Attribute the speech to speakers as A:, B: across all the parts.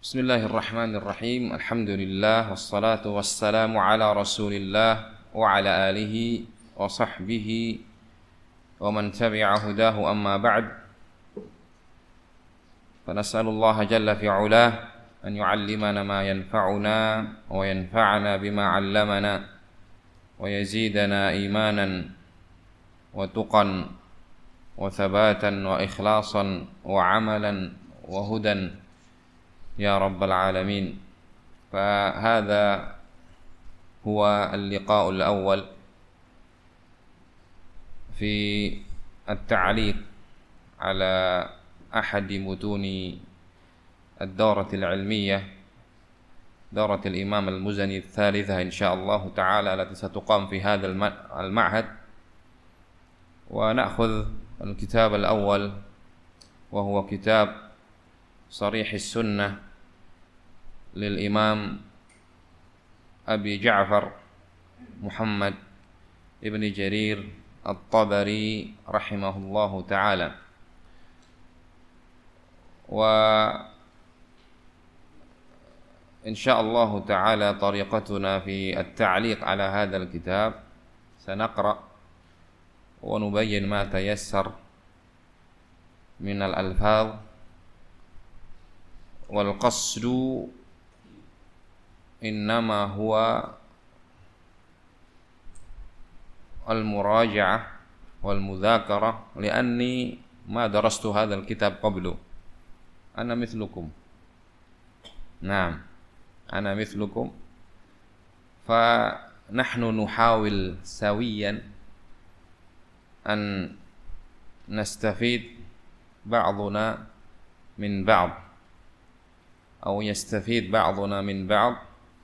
A: بسم الله الرحمن الرحيم. الحمد لله والصلاة والسلام على رسول الله وعلى آله وصحبه ومن تبع هداه. أما بعد، فنسأل الله جل في علاه أن يعلمنا ما ينفعنا وينفعنا بما علمنا ويزيدنا إيمانا وتقا وثباتا وإخلاصا وعملا وهدى يا رب العالمين. فهذا هو اللقاء الأول في التعليق على أحد متون الدورة العلمية، دورة الإمام المزني الثالثة إن شاء الله تعالى، التي ستقام في هذا المعهد. ونأخذ الكتاب الأول وهو كتاب صريح السنة للإمام أبي جعفر محمد ابن جرير الطبري رحمه الله تعالى. وإن شاء الله تعالى طريقتنا في التعليق على هذا الكتاب سنقرأ ونبين ما تيسر من الألفاظ، والقصد إنما هو المراجعة والمذاكرة، لأني ما درست هذا الكتاب قبل. أنا مثلكم، نعم أنا مثلكم، فنحن نحاول سويا أن نستفيد بعضنا من بعض، أو يستفيد بعضنا من بعض،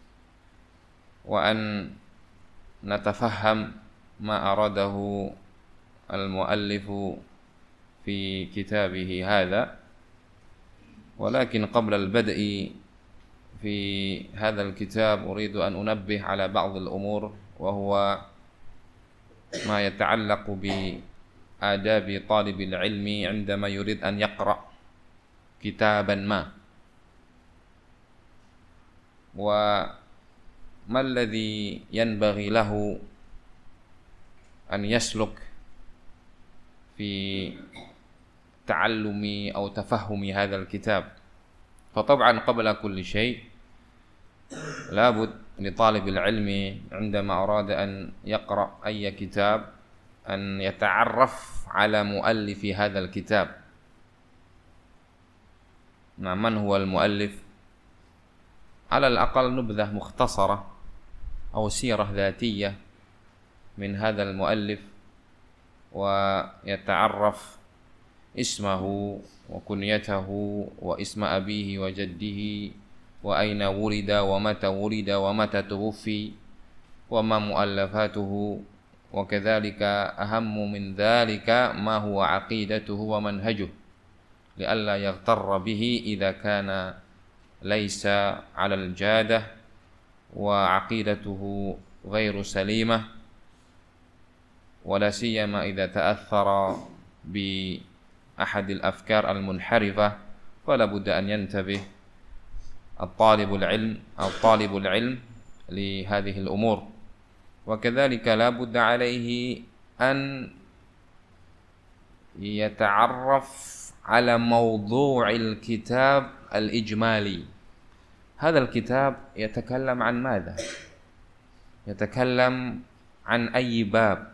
A: وأن نتفهم ما أراده المؤلف في كتابه هذا. ولكن قبل البدء في هذا الكتاب أريد أن أنبه على بعض الأمور، وهو ما يتعلق بآداب طالب العلم عندما يريد أن يقرأ كتابا ما، وما الذي ينبغي له أن يسلك في تعلم أو تفهم هذا الكتاب. فطبعا قبل كل شيء لابد لطالب العلم عندما أراد أن يقرأ أي كتاب أن يتعرف على مؤلف هذا الكتاب. من هو المؤلف؟ على الأقل نبذة مختصرة أو سيرة ذاتية من هذا المؤلف، ويتعرف اسمه وكنيته واسم أبيه وجده وأين ولد ومتى ولد ومتى توفي وما مؤلفاته، وكذلك أهم من ذلك ما هو عقيدته ومنهجه، لئلا يغتر به إذا كان ليس على الجادة وعقيدته غير سليمة، ولا سيما إذا تأثر بأحد الأفكار المنحرفة، فلا بد أن ينتبه الطالب العلم لهذه الأمور. وكذلك لا بد عليه أن يتعرف على موضوع الكتاب الإجمالي. هذا الكتاب يتكلم عن ماذا؟ يتكلم عن أي باب؟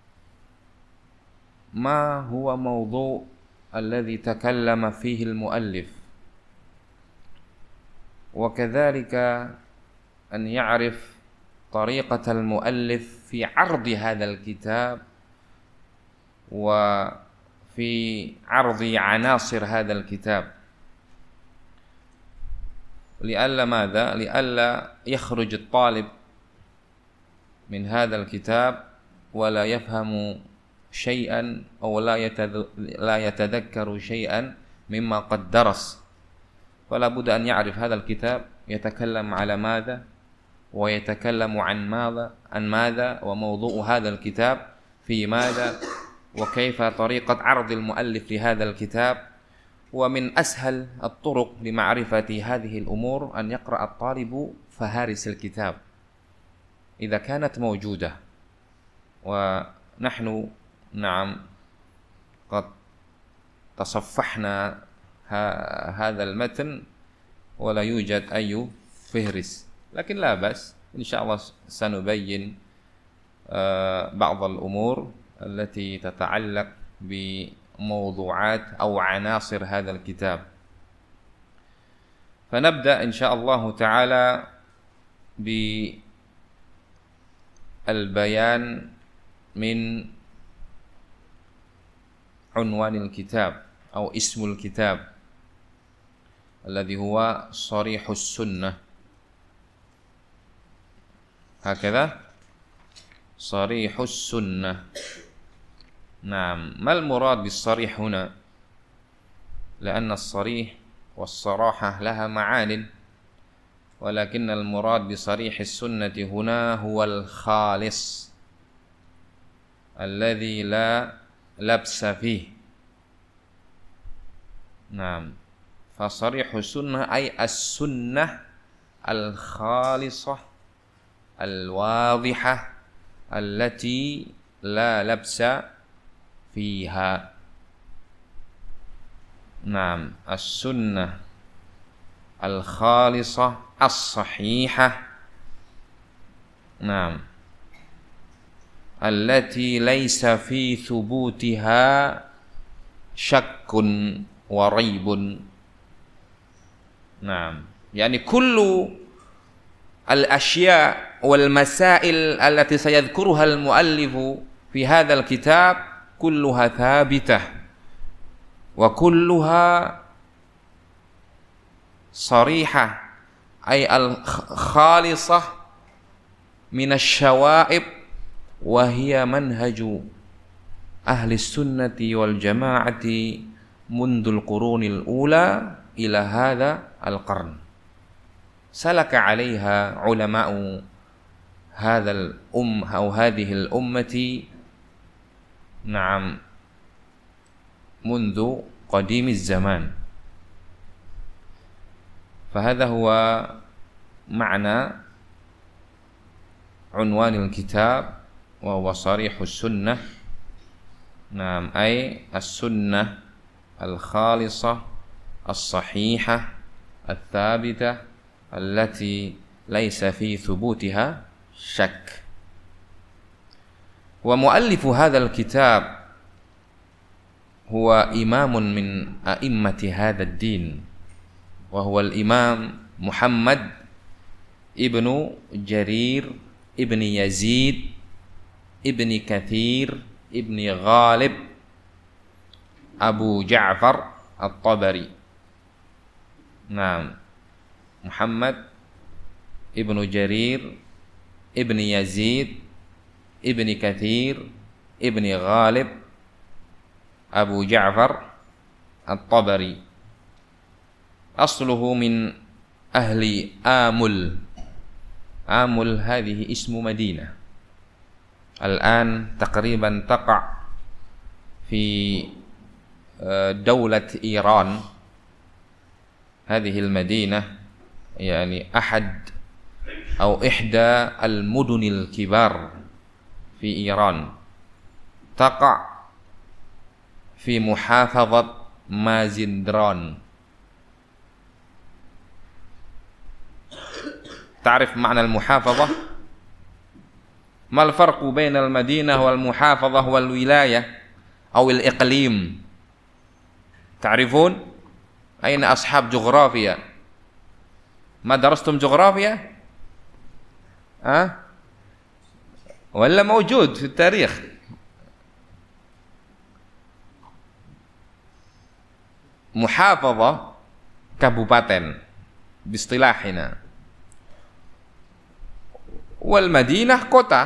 A: ما هو موضوع الذي تكلم فيه المؤلف؟ وكذلك أن يعرف طريقة المؤلف في عرض هذا الكتاب وفي عرض عناصر هذا الكتاب، لئلا ماذا؟ لئلا يخرج الطالب من هذا الكتاب ولا يفهم شيئا أو لا يتذكر شيئا مما قد درس. فلا بد أن يعرف هذا الكتاب يتكلم على ماذا، ويتكلم عن ماذا، وموضوع هذا الكتاب في ماذا، وكيف طريقة عرض المؤلف لهذا الكتاب، ومن أسهل الطرق لمعرفة هذه الأمور أن يقرأ الطالب فهارس الكتاب إذا كانت موجودة. ونحن نعم قد تصفحنا هذا المتن ولا يوجد أي فهرس، لكن لا بأس إن شاء الله سنبين بعض الأمور التي تتعلق بموضوعات أو عناصر هذا الكتاب. فنبدأ إن شاء الله تعالى بالبيان من عنوان الكتاب أو اسم الكتاب الذي هو صريح السنة، هكذا صريح السنة. نعم، ما المراد بالصريح هنا؟ لأن الصريح والصراحة لها معان، ولكن المراد بصريح السنة هنا هو الخالص الذي لا لبس فيه. نعم، فصريح السنة أي السنة الخالصة الواضحة التي لا لبس فيها. نعم، السنة الخالصة الصحيحة، نعم، التي ليس في ثبوتها شك وريب. نعم، يعني كل الأشياء والمسائل التي سيذكرها المؤلف في هذا الكتاب كلها ثابتة وكلها صريحة، أي الخالصة من الشوائب، وهي منهج أهل السنة والجماعة منذ القرون الأولى إلى هذا القرن. سلك عليها علماء هذا أو هذه الأمة نعم منذ قديم الزمان. فهذا هو معنى عنوان الكتاب، وهو صريح السنة. نعم، أي السنة الخالصة الصحيحة الثابتة التي ليس في ثبوتها شك. ومؤلف هذا الكتاب هو إمام من أئمة هذا الدين، وهو الإمام محمد ابن جرير ابن يزيد ابن كثير ابن غالب أبو جعفر الطبري. نعم، محمد ابن جرير ابن يزيد ابن كثير ابن غالب أبو جعفر الطبري. أصله من أهل آمل. آمل هذه اسم مدينة الآن تقريبا تقع في دولة إيران. هذه المدينة يعني أحد أو إحدى المدن الكبار في إيران، تقع في محافظة مازندران. تعرف معنى المحافظة؟ ما الفرق بين المدينة والمحافظة والولاية أو الإقليم؟ تعرفون؟ أين أصحاب جغرافيا؟ ما درستم جغرافيا؟ ولا موجود في التاريخ؟ محافظة كبوباتن باصطلاحنا، والمدينة kota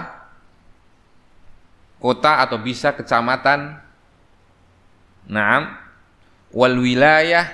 A: atau bisa kecamatan. Naam, wal wilayah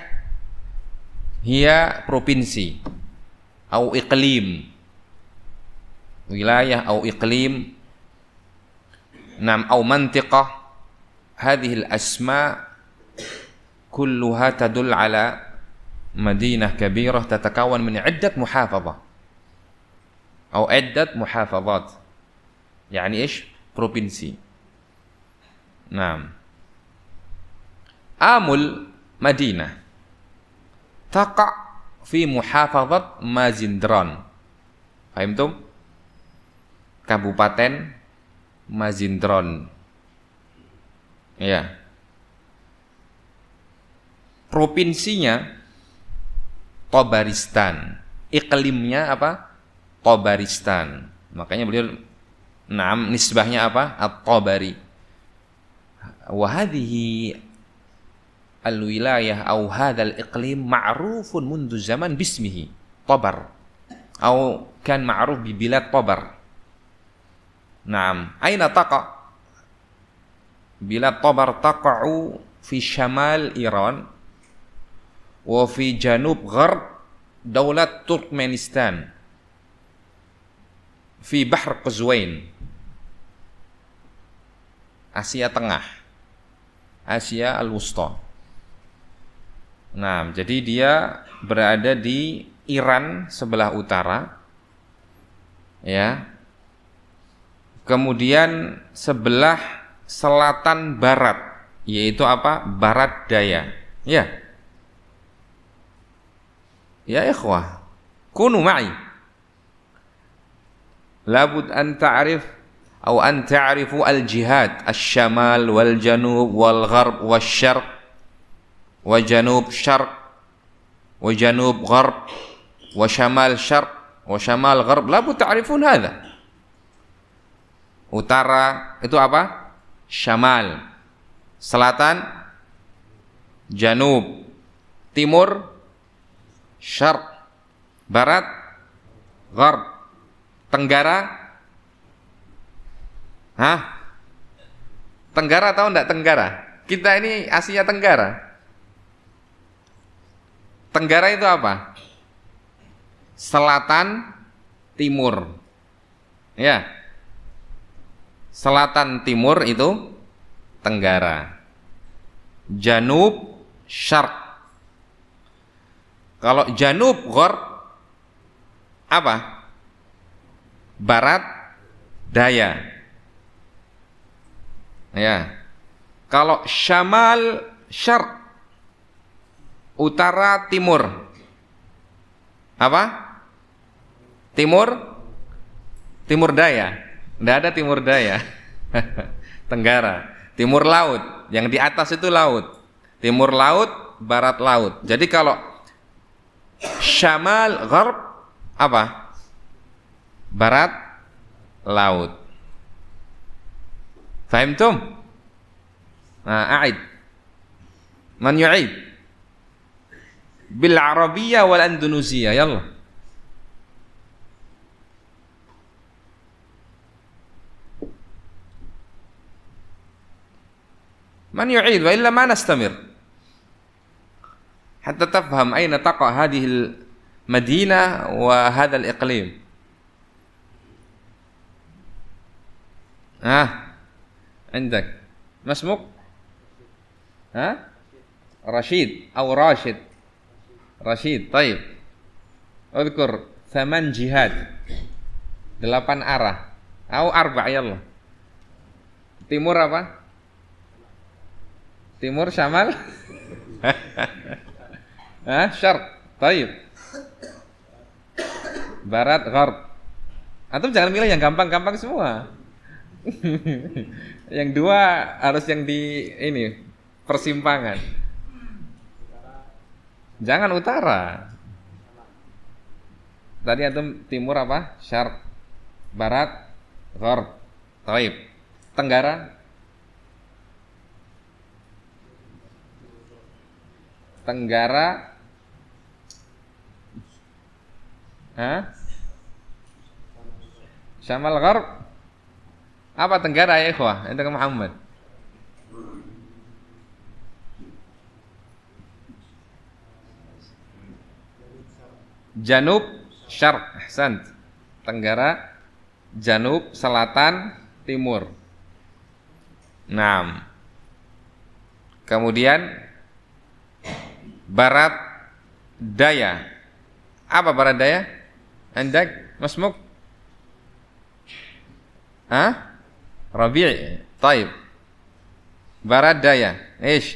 A: hiya provinsi atau iqlim. Wilayah atau iqlim. Naam, atau mantiqah. Hadhihi al-asma kulluha tadul ala madinah kabirah tatakawan min iddat muhafazah atau iddat muhafazat, yani ish provinsi. Naam. Amul Madinah taqa fi muhafazat Mazindran. Fahimtum? Kabupaten Mazindran. Ya. Provinsinya Tabaristan. Iklimnya apa? Tabaristan. Makanya beliau nisbahnya apa? At-Tabari. Wa hadhihi al-wilayah atau hadzal iqlim ma'rufun mundu zaman bismihi Tabar. Atau kan ma'ruf bi bilad Tabar. Naam, aina taqa? Bilad Tabar taqa'u fi syamal Iran wa fi janub gharb daulat Turkmenistan fi Bahr Quzwain, Asia Tengah, Asia Al-Wusta. Nah, jadi dia berada di Iran sebelah utara, ya. Kemudian sebelah selatan barat, yaitu apa? Barat daya. Ya. Ya ikhwah, kunu ma'i. Labud an ta'rif atau an ta'rifu al-jihad, al-syamal wal-janub wal-gharb wal-syarq wa janub syarq wa janub gharb wa syamal syarq wa syamal gharb. Labud ta'rifun hadha. Utara itu apa? Syamal. Selatan janub. Timur syarq. Barat gharb. Tenggara. Hah? Tenggara tahu enggak Tenggara? Kita ini Asia Tenggara. Tenggara itu apa? Selatan timur. Ya. Selatan timur itu Tenggara. Janub syarq. Kalau janub gharb apa? Barat daya. Ya. Kalau syamal syarq, utara timur. Apa? Timur daya. Tidak ada timur daya. Tenggara. Timur laut. Yang di atas itu laut. Timur laut, barat laut. Jadi kalau syamal gharb apa? Barat laut. Fahimtum? Nah, a'id. Man yu'id? Bil Arabiyyah wal Andalusiyah. Yalla. Man yu'id wa illa ma nastamir. Hatta tafham aina taqa hadhihi al-madinah wa hadha al-iqlim. عندك ما اسمك؟ رشيد أو راشد. رشيد. طيب اذكر 8 جهات. 8 arah. أو 4 يلا. Timur apa? Timur syamal. Syarq. طيب. Barat gharb. Antum jangan milih yang gampang-gampang semua. Yang dua harus yang di ini persimpangan. Jangan utara. Tadi antum timur apa? Syarq. Barat gharb. Taib. Tenggara. Tenggara. Syamal gharb. Apa Tenggara ya ikhwah? Itu Muhammad. Janub syarq. Ahsant. Tenggara, janub, selatan, timur. Naam. Kemudian Barat daya. Apa barat daya? Andak masmuk? Hah? Rabi'. Taib. Barat daya. Ish.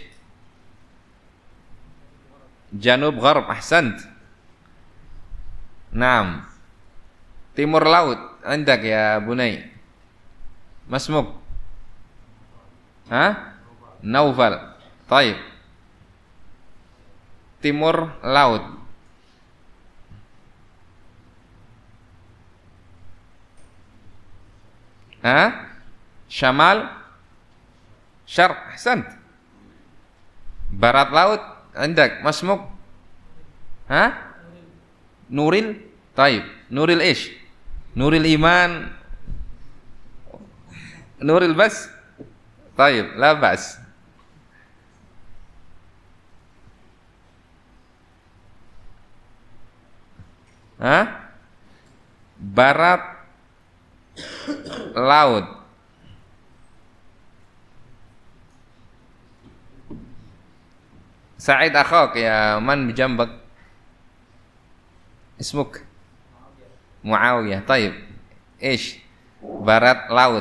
A: Janub gharb. Ahsant. Naam. Timur laut. Andak ya bunai. Masmuk. Hah? Naufal. Taib. Timur laut. Hah? Syamal. Syarq. Ahsant. Barat laut. Andak. Masmuk. Hah? Nuril. Taib. Nuril ish. Nuril iman. Nuril bas. Taib. La bas. Hah? Barat laut. Sa'id akhak ya man bijambak. Ismuk Muawiyah. Taib. Ish. Barat laut.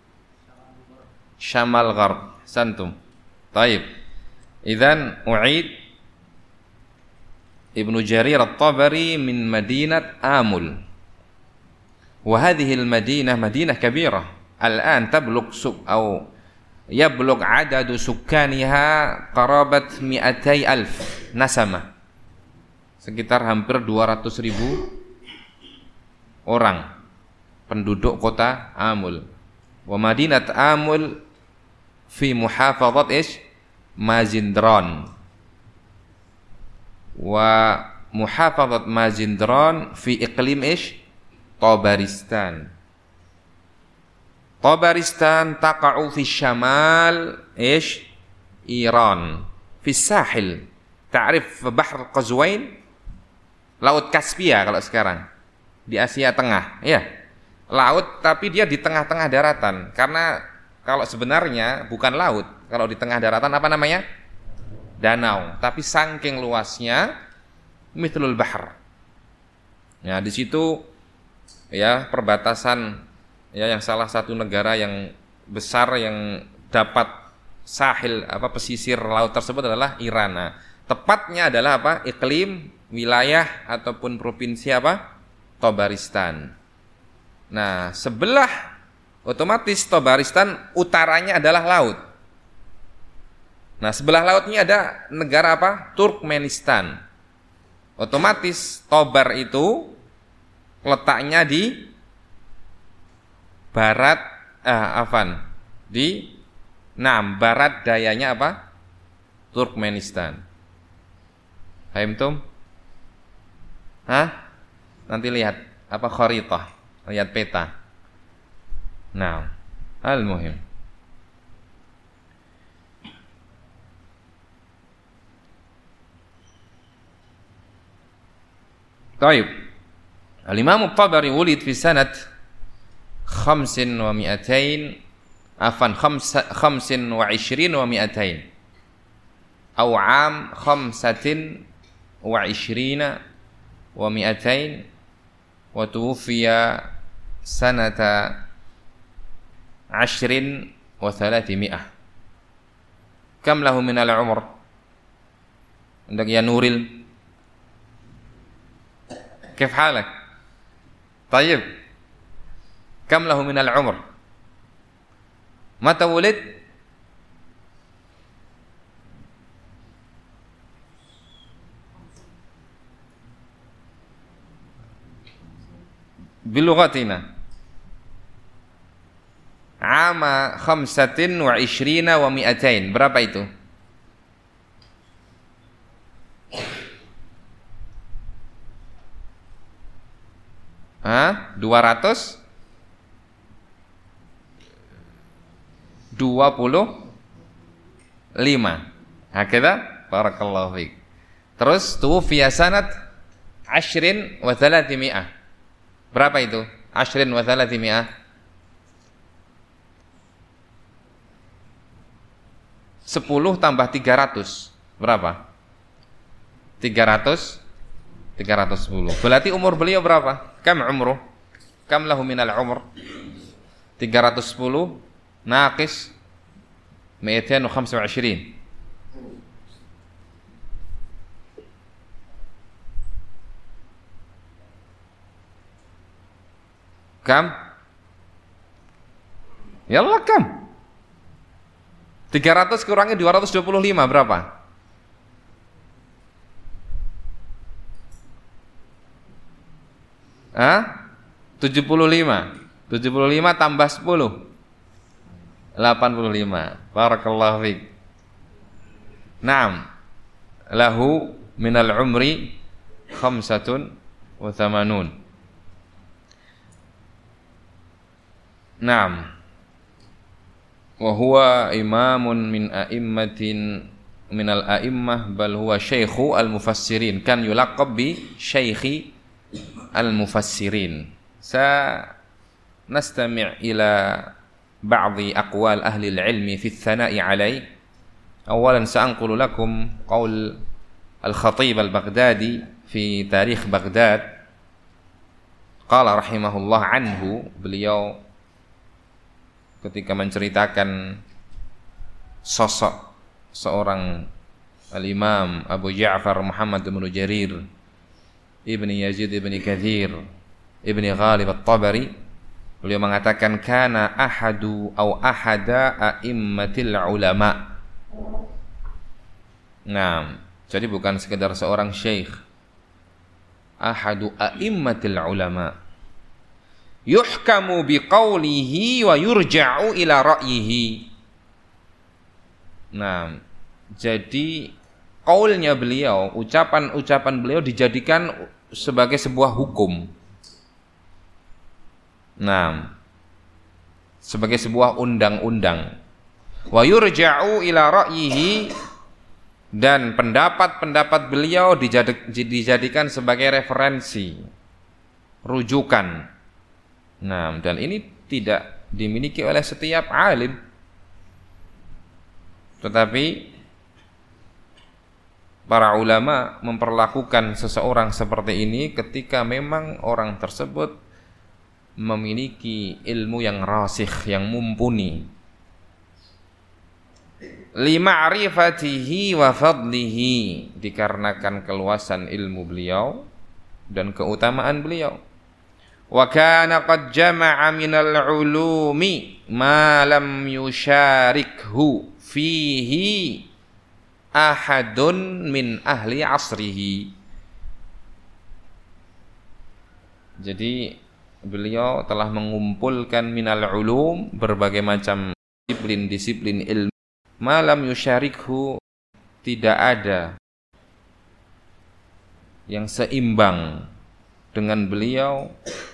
A: Syamal gharb. Santum. Taib. Idzan u'id Ibnu Jarir At-Tabari min Madinat Amul. Wa hadhihi al-Madinah Madinah kabirah. Al-an tablugh أو يبلغ عدد سكانها قرابة 200,000 nasama. Sekitar hampir 200.000 orang penduduk kota Amul. Wa Madinat Amul fi muhafazat Mazindran. Wa muhafazat Mazindran fi iqlim Tabaristan. Tabaristan taqa'u fi syamal Iran fi sahil. Ta'rif Bahr Qazwain, Laut Kaspia kalau sekarang di Asia Tengah, ya. Laut tapi dia di tengah-tengah daratan. Karena kalau sebenarnya bukan laut, kalau di tengah daratan apa namanya? Danau. Tapi saking luasnya mithlul bahr. Ya, di situ ya perbatasan ya yang salah satu negara yang besar yang dapat sahil pesisir laut tersebut adalah Iran. Nah, tepatnya adalah iklim wilayah ataupun provinsi Tabaristan. Nah, sebelah otomatis Tabaristan utaranya adalah laut. Nah, sebelah lautnya ada negara Turkmenistan. Otomatis Tobar itu letaknya di barat barat dayanya Turkmenistan. Paham tum? Hah? Nanti lihat kharitah, lihat peta. Nah, al-muhim. Baik. Al-Imam At-Tabari wulid fi sanat 25 wa 200 atau am 25 wa 200 wa tuwfiya sanata 10 wa 300. Kam lahu min al-umr? Andak ya Nuril, كيف حالك؟ طيب كم له من العمر؟ متى ولد؟ بلغتنا عام 25 و 200. Berapa itu? Hah? 225. Hakada? Barakallahu fiik. Terus tuwfiya sanat 10 wa 300. Berapa itu? 10 wa 300. 10 tambah 300. Berapa? 310. Berarti umur beliau berapa? Kam umruh? Kam lahu minal umur? 310 naqis 225. Kam? Yallah kam? 300 kurangi 225 berapa? Hah? 75. 75 tambah 10. 85. Barakallahu fiik. Naam. Lahu minal umri 85. Naam. Wa huwa imamun min a'immatin minal a'immah bal huwa syaikhu al-mufassirin, kan yulaqab bi syaikhi al-mufassirin. Nastami' ila ba'dhi aqwal ahli al-ilmi fi ats-tsana'i alayh. Awalan sa'anqulu lakum qaul al-Khatib al-Baghdadi fi tarikh Baghdad. Qala rahimahullah anhu, beliau ketika menceritakan sosok seorang al-Imam Abu Ja'far Muhammad bin Jarir Ibni Yazid Ibni Kathir Ibni Ghalib At-Tabari, beliau mengatakan kana ahada a'immatil ulama. Nah, jadi bukan sekedar seorang syekh, ahadu a'immatil ulama, yuhkamu biqaulihi wa yurja'u ila ra'yihi. Nah, jadi qaulnya beliau, ucapan-ucapan beliau dijadikan sebagai sebuah hukum. Nah, sebagai sebuah undang-undang. Wa yurja'u ila ra'yihi, dan pendapat-pendapat beliau dijadikan sebagai referensi, rujukan. Nah, dan ini tidak dimiliki oleh setiap alim. Tetapi para ulama memperlakukan seseorang seperti ini ketika memang orang tersebut memiliki ilmu yang rasikh, yang mumpuni, lima'rifatihi wa fadlihi, dikarenakan keluasan ilmu beliau dan keutamaan beliau. Wa kana qad jama'a minal ulumi ma lam yusharikhu fihi ahadun min ahli asrihi. Jadi beliau telah mengumpulkan minal ulum, berbagai macam disiplin ilmu, malam yusyarikhu, tidak ada yang seimbang dengan beliau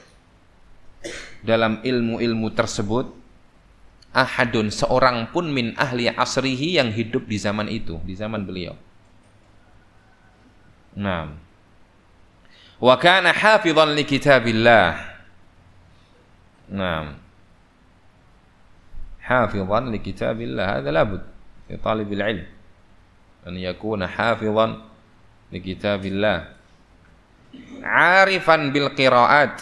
A: dalam ilmu-ilmu tersebut, ahadun, seorang pun, min ahli asrihi, yang hidup di zaman itu, di zaman beliau. Nah, wa kana hafizan li kitabillah. Nah, hafizan li kitabillah, hadha labud li talibil ilm an yakuna hafizan li kitabillah, arifan bil qiraat.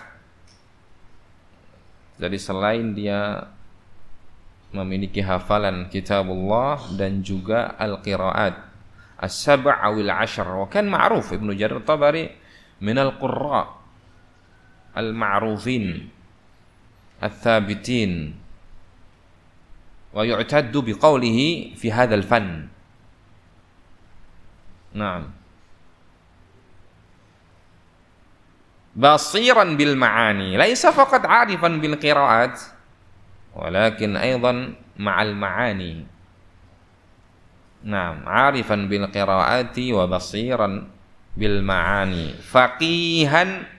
A: Jadi selain dia memiliki hafalan kitabullah dan juga al-qiraat as-sab' awil 'ashr, wa kan ma'ruf Ibnu Jarir Tabari min al-qurra al-ma'rufin al-thabitin, wa yu'taddu biqawlihi fi hadzal fan. Naam, basiran bil ma'ani, laisa faqat 'arifan bil qira'at walakin aidan ma'al ma'ani. Naam, 'arifan bil qira'ati wa basiran bil ma'ani, faqihan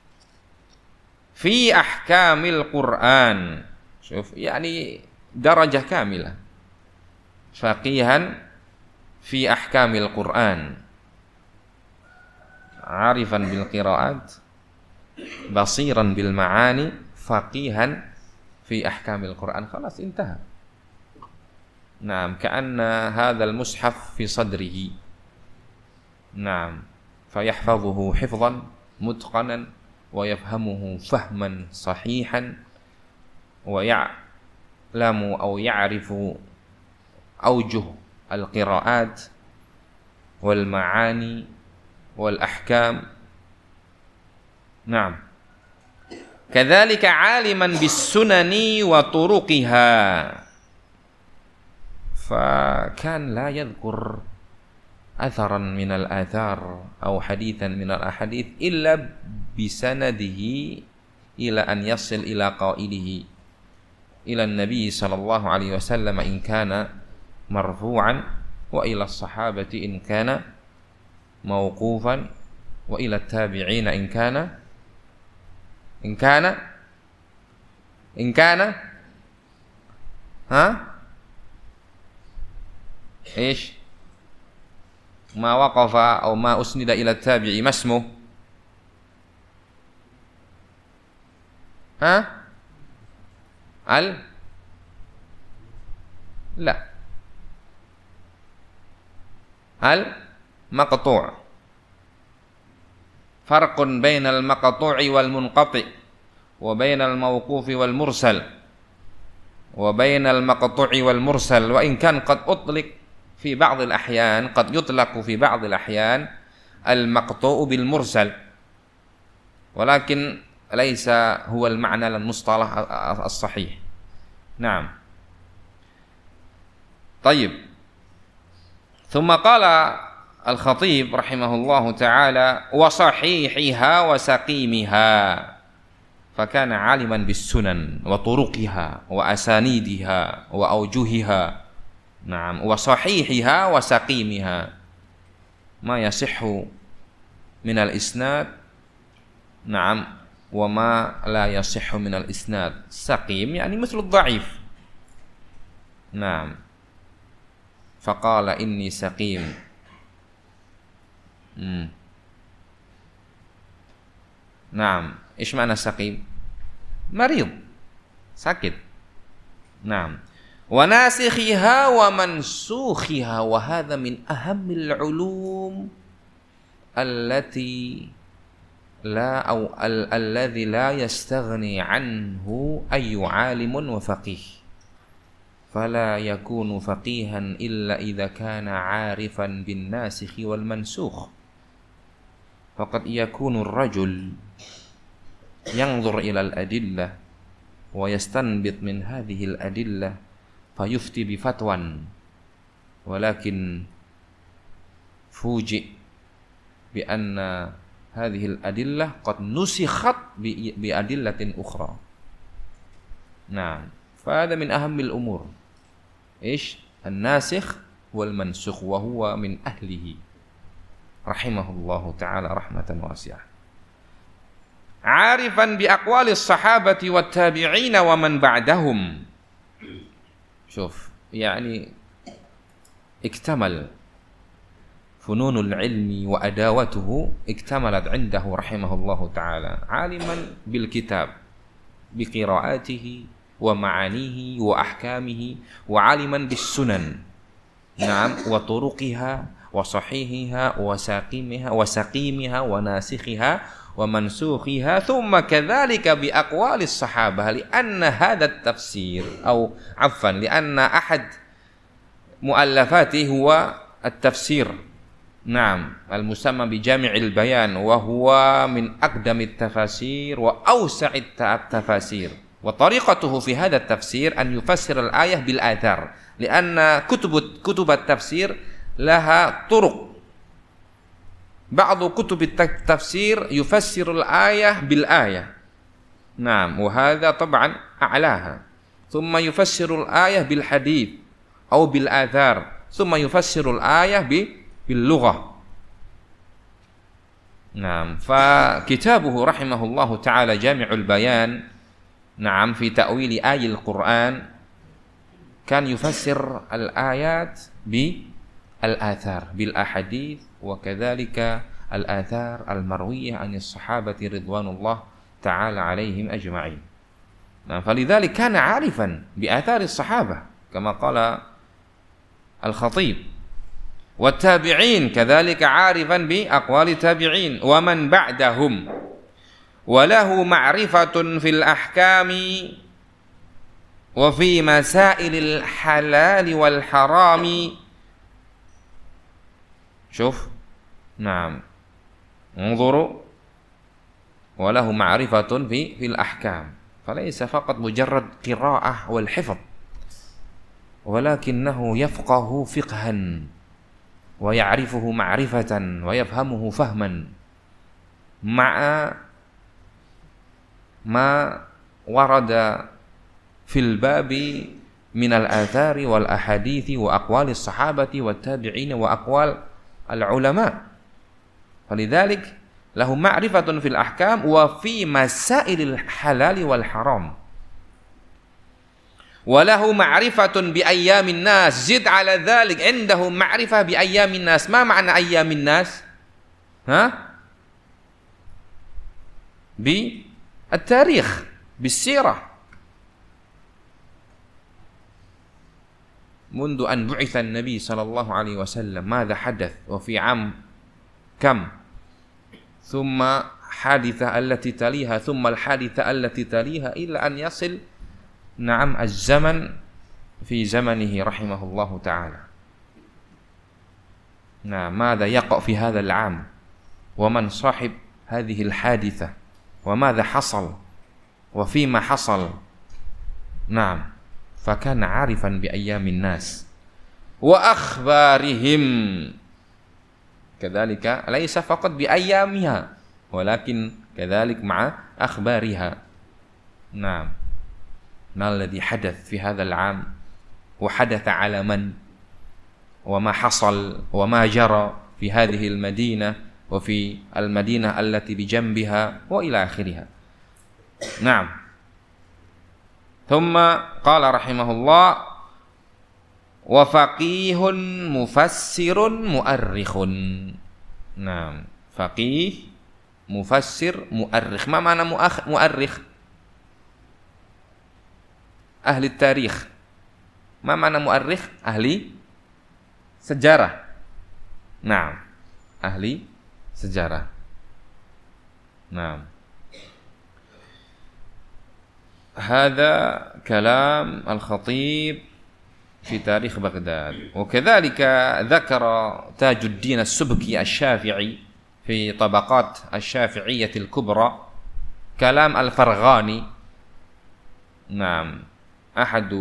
A: fi ahkamil Qur'an. Syuf, yani darajah kamilah. Faqihan fi ahkamil Qur'an, 'arifan bil qira'at, basiran bil ma'ani, faqihan fi ahkamil Qur'an. Khalas, intaha. Naam, ka'anna hadzal mushaf fi sadrihi. Naam, فيحفظه حفظا متقنا ويفهمه فهما صحيحا ويعلم أو يعرف أوجه القراءات والمعاني والأحكام. نعم. كذلك عالما بالسنن وطرقها، فكان لا يذكر أثرا من الآثار أو حديثا من الأحاديث إلا بسنده إلى أن يصل إلى قائله إلى النبي صلى الله عليه وسلم إن كان مرفوعا، وإلى الصحابة إن كان موقوفا، وإلى التابعين إن كان إيش ما وقف أو ما أسند إلى التابع ما اسمه؟ لا، المقطوع. فرق بين المقطوع والمنقطع، وبين الموقوف والمرسل، وبين المقطوع والمرسل، وإن كان قد أطلق في بعض الأحيان، قد يطلق في بعض الأحيان المقطوع بالمرسل، ولكن ليس هو المعنى المصطلح الصحيح. نعم. طيب، ثم قال الخطيب رحمه الله تعالى: وصحيحها وسقيمها، فكان عالما بالسنن وطرقها وأسانيدها وأوجهها. نعم. وصحيحها وسقيمها، ما يصح من الإسناد، نعم، وما لا يصح من الإسناد. سقيم يعني مثل الضعيف. نعم. فقال إني سقيم. نعم. إيش معنى سقيم؟ مريض، sakit. نعم. وناسخها ومنسوخها، وهذا من أهم العلوم الذي لا يستغني عنه أي عالم وفقيه، فلا يكون فقيها إلا إذا كان عارفا بالناسخ والمنسوخ. فقد يكون الرجل ينظر إلى الأدلة ويستنبط من هذه الأدلة فيفتي بفتوى، ولكن فوجئ بأن هذه الأدلة قد نسخت بأدلة أخرى. نعم. فهذا من أهم الأمور، إيش؟ الناسخ والمنسوخ، وهو من أهله رحمه الله تعالى رحمة واسعة. عارفا بأقوال الصحابة والتابعين ومن بعدهم. شوف، يعني اكتمل فنون العلم وأداوته، اكتملت عنده رحمه الله تعالى، عالما بالكتاب بقراءاته ومعانيه وأحكامه، وعالما بالسنن، نعم، وطرقها وصحيحها وسقيمها وناسخها ومنسوخها، ثم كذلك بأقوال الصحابة، لأن هذا التفسير لأن أحد مؤلفاته هو التفسير، نعم، المسمى بجامع البيان، وهو من أقدم التفاسير وأوسع التفاسير. وطريقته في هذا التفسير أن يفسر الآية بالآثار، لأن كتب التفسير لها طرق. بعض كتب التفسير يفسر الآية بالآية، نعم، وهذا طبعا أعلاها. ثم يفسر الآية بالحديث أو بالآثار، ثم يفسر الآية باللغة. نعم. فكتابه رحمه الله تعالى جامع البيان، نعم، في تأويل آي القرآن، كان يفسر الآيات بالآثار، بالأحاديث، وكذلك الآثار المروية عن الصحابة رضوان الله تعالى عليهم أجمعين. نعم. فلذلك كان عارفا بآثار الصحابة كما قال الخطيب. wa tabi'in kadzalika 'arifan bi aqwali tabi'in wa man ba'dahum wa lahu ma'rifatun fil ahkami wa fi masailil halal wal harami. Syuf, na'am, انظروا وله معرفة في الأحكام فليس فقط مجرد قراءة والحفظ ولكنه يفقه فقها ويعرفه معرفة ويفهمه فهما مع ما ورد في الباب من الآثار والأحاديث وأقوال الصحابة والتابعين وأقوال العلماء. فلذلك له معرفة في الأحكام وفي مسائل الحلال والحرام وله معرفة بأيام الناس. زد على ذلك عنده معرفة بأيام الناس. ما معنى أيام الناس؟ بالتاريخ، بالسيرة. منذ أن بعث النبي صلى الله عليه وسلم ماذا حدث وفي عام كم، ثم حادثة التي تليها ثم الحادثة التي تليها إلى أن يصل نعم الزمن في زمنه رحمه الله تعالى. نعم ماذا يقع في هذا العام ومن صاحب هذه الحادثة وماذا حصل وفيما حصل. نعم فكان عارفا بأيام الناس وأخبارهم كذلك، ليس فقط بأيامها ولكن كذلك مع أخبارها. نعم ما الذي حدث في هذا العام وحدث على من وما حصل وما جرى في هذه المدينة وفي المدينة التي بجنبها وإلى آخرها. نعم ثم قال رحمه الله وفقيه مفسر مؤرخ. نعم فقيه مفسر مؤرخ. ما معنى مؤرخ؟ أهل التاريخ. ما معنى مؤرخ؟ أهل sejarah. نعم أهل sejarah. نعم هذا كلام الخطيب في تاريخ بغداد. وكذلك ذكر تاج الدين السبكي الشافعي في طبقات الشافعية الكبرى كلام الفرغاني. نعم أحد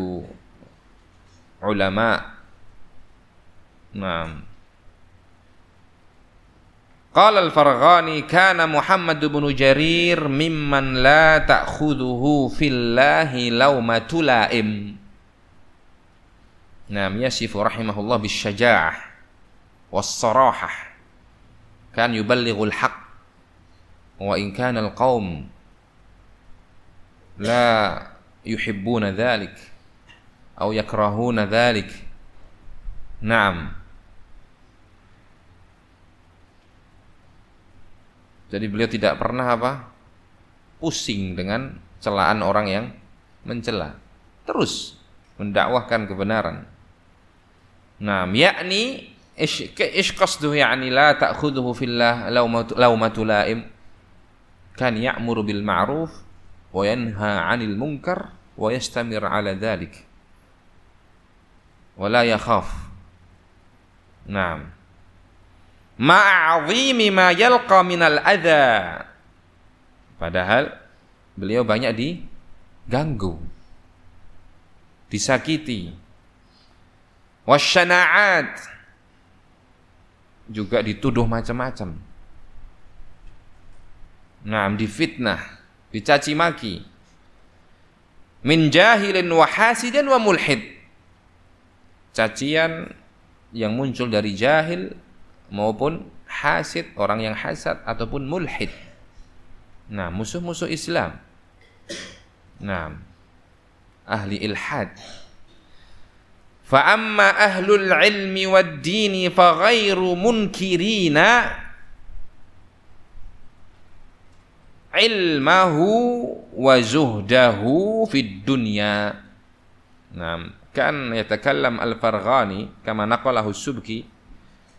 A: علماء. نعم قال الفرغاني كان محمد بن جرير ممن لا تأخذه في الله لومة لائم. نعم يصف رحمه الله بالشجاعة والصراحة، كان يبلغ الحق وإن كان القوم لا يحبون ذلك أو يكرهون ذلك. نعم jadi beliau tidak pernah pusing dengan celaan orang yang mencela, terus mendakwahkan kebenaran. Nah, yakni ish qasduhu yani la ta'khudhuhu fillah laumatu laim. Kan ya'muru bil ma'ruf wa yanha 'anil munkar wa yastamir 'ala dhalik. Wa la yakhaf. Naam. Ma'azimi ma yalqa minal adha. Padahal beliau banyak diganggu, disakiti. Wasyana'at, juga dituduh macam-macam. Nah, difitnah, dicaci maki. Min jahilin wa hasidin wa mulhid. Cacian yang muncul dari jahil maupun hasid, orang yang hasad, ataupun mulhid. Nah, musuh-musuh Islam. Nah, ahli ilhad. Fa amma ahlul ilmi wad dini fa ghairu munkirina ilmahu wa zuhdahu fid dunya. Nah, kan yatakallam al-Farghani kama naqalahu Subki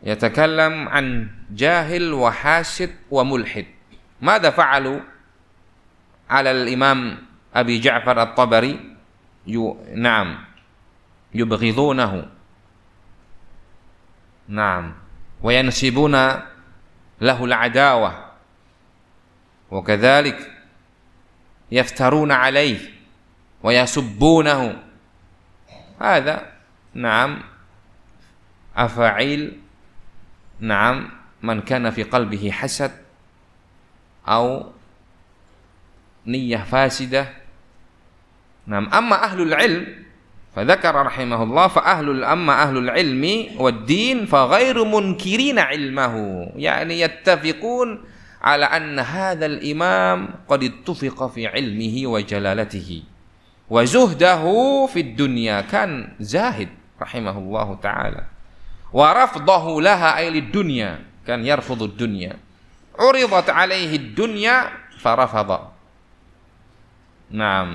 A: yatakallam an jahil wa hasid wa mulhid. Madza fa'alu 'ala al-Imam Abi Ja'far At-Tabari? Na'am, yubghidunahu. Na'am, wa yansibuna lahu al-'adawah. Wa kadzalik yaftaruna 'alayhi wa yasubbunahu. Hadza na'am afa'il na'am man kana fi qalbihi hasad au niyyah fasidah. Na'am, amma ahlul ilm fadzakara rahimahullah fa ahlul ilmi wad din fa ghairu munkirina ilmahu, yani yattafiqun ala anna hadzal imam qad ittufiqa fi ilmihi wa jalalatihi wa zuhdahu fid dunya, kan zahid rahimahullahu taala, wa rafdahu laha ay lid dunya, kan yarfudhu dunya, uridat alaihi dunya farafadha. Naam,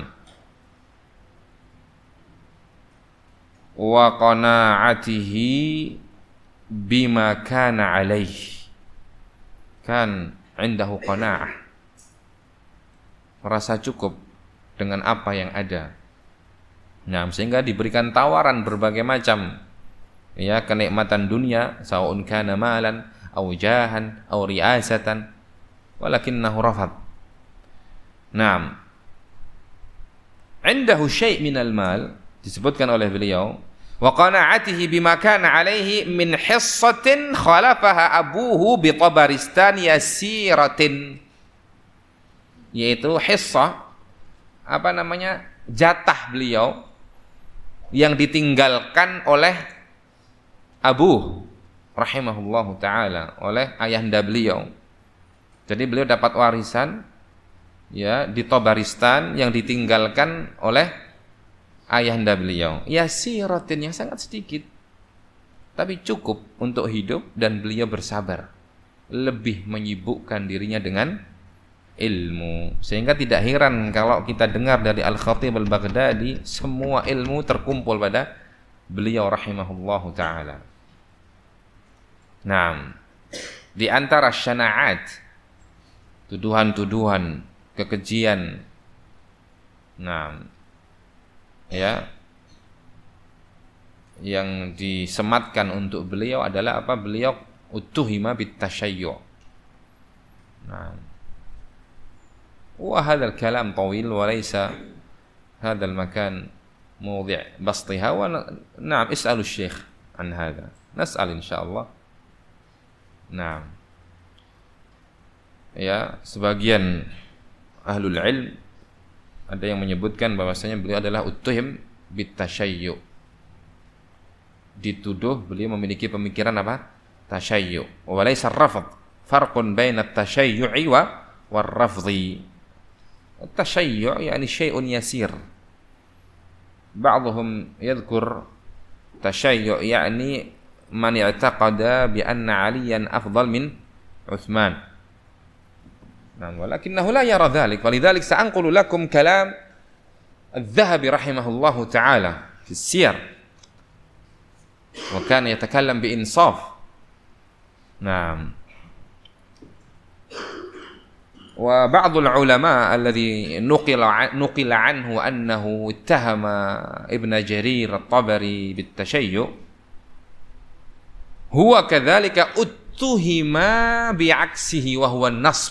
A: wa qana'atihi bima kana alaihi, kan indahu qana'ah, merasa cukup dengan apa yang ada. Nah, sehingga diberikan tawaran berbagai macam ya kenikmatan dunia, sawa'un kana malan au jahan au riasatan, walakinnahu rafad. Naam, indahu syai' minal mal, disebutkan oleh beliau, wa qana'atihi bima kana alaihi min hissatin khalafaha abuhu bi Tabaristan yasiratin, yaitu hissah, apa namanya, jatah beliau yang ditinggalkan oleh Abu rahimahullahu taala, oleh ayahanda beliau. Jadi beliau dapat warisan ya di Tabaristan yang ditinggalkan oleh ayahanda beliau. Yasiratin, yang sangat sedikit, tapi cukup untuk hidup, dan beliau bersabar, lebih menyibukkan dirinya dengan ilmu. Sehingga tidak heran kalau kita dengar dari Al-Khatib Al-Baghdadi, semua ilmu terkumpul pada beliau rahimahullahu taala. Nah, di antara syana'at, tuduhan-tuduhan kekejian, nah ya, yang disematkan untuk beliau adalah apa? Beliau utuhima bitasyayyu'. Nah, wa hadzal kalam tawil wa laysa hadzal makan mawdi' bastiha, wa na'am is'alu syekh an hadza, nas'al insyaallah. Nah, ya, sebagian ahlul ilm ada yang menyebutkan bahwasanya beliau adalah utuhim bitasyayyu', dituduh beliau memiliki pemikiran apa? Tasyayyu'. Wa laysa ar-rafd, farqun baina at-tashayyu'i wa war-rafdhi. At-tashayyu' yani syai'un yasir. Ba'dhum yadhkur tashayyu' yani man i'taqada bi anna 'aliyan afdal min Utsman. Nah, walakinahu la yara dhalik, walidhalik sa'anqulu lakum kalam Adz-Dzahabi rahimahullahu ta'ala fi as-siyar, wa kana yatakallam bi insaf. Nah, wa ba'dul ulama alladhi nuqila anhu annahu ittahama Ibn Jarir At-Tabari bit-tashayyu' huwa kadzalika uttuhima bi'aksihi wa huwa an-nasb.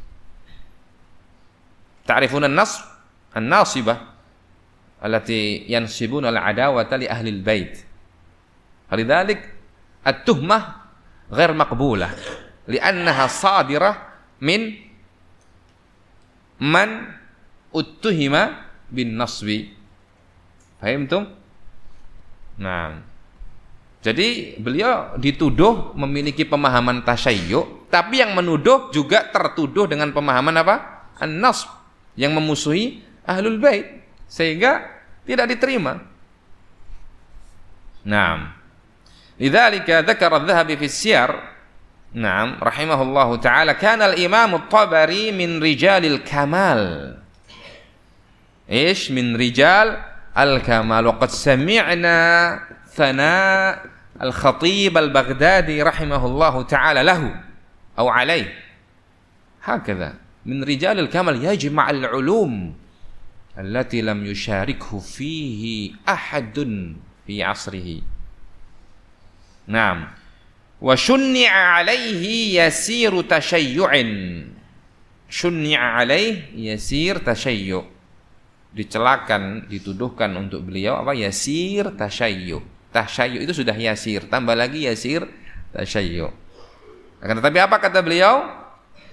A: Ta'rifuna an-nasb? An-nasibah allati yansibuna al-adawata li ahli al-bait. Lidzalik at-tuhmah ghair maqbulah li'annaha sadirah min man uttuhima bin nasbi. Fahimtum? Nah, jadi beliau dituduh memiliki pemahaman tasyayyu', tapi yang menuduh juga tertuduh dengan pemahaman apa? An-nasb, yang memusuhi ahlul bait, sehingga tidak diterima. Nah, lidzalika dzakara Adz-Dzahabi fi as-Siyar, na'am, rahimahullahu ta'ala, kana al-Imam At-Tabari min rijalil kamal. Min rijal al-kamal, wa qad sami'na thana Al-Khatib Al-Baghdadi rahimahullahu ta'ala lahu atau alaih. Hakadha min rijalil kamal yajma'al ulum allati lam yusharikhu fihi ahadun fi asrihi. Naam. Wa syunni'a alaihi yasiru tashayyu'in. Syunni'a alaihi yasir tashayyu'. Dicelakan, dituduhkan untuk beliau apa? Yasir tashayyu'. Tashayyu' itu sudah yasir, tambah lagi yasir tashayyu'. Akan tetapi apa kata beliau?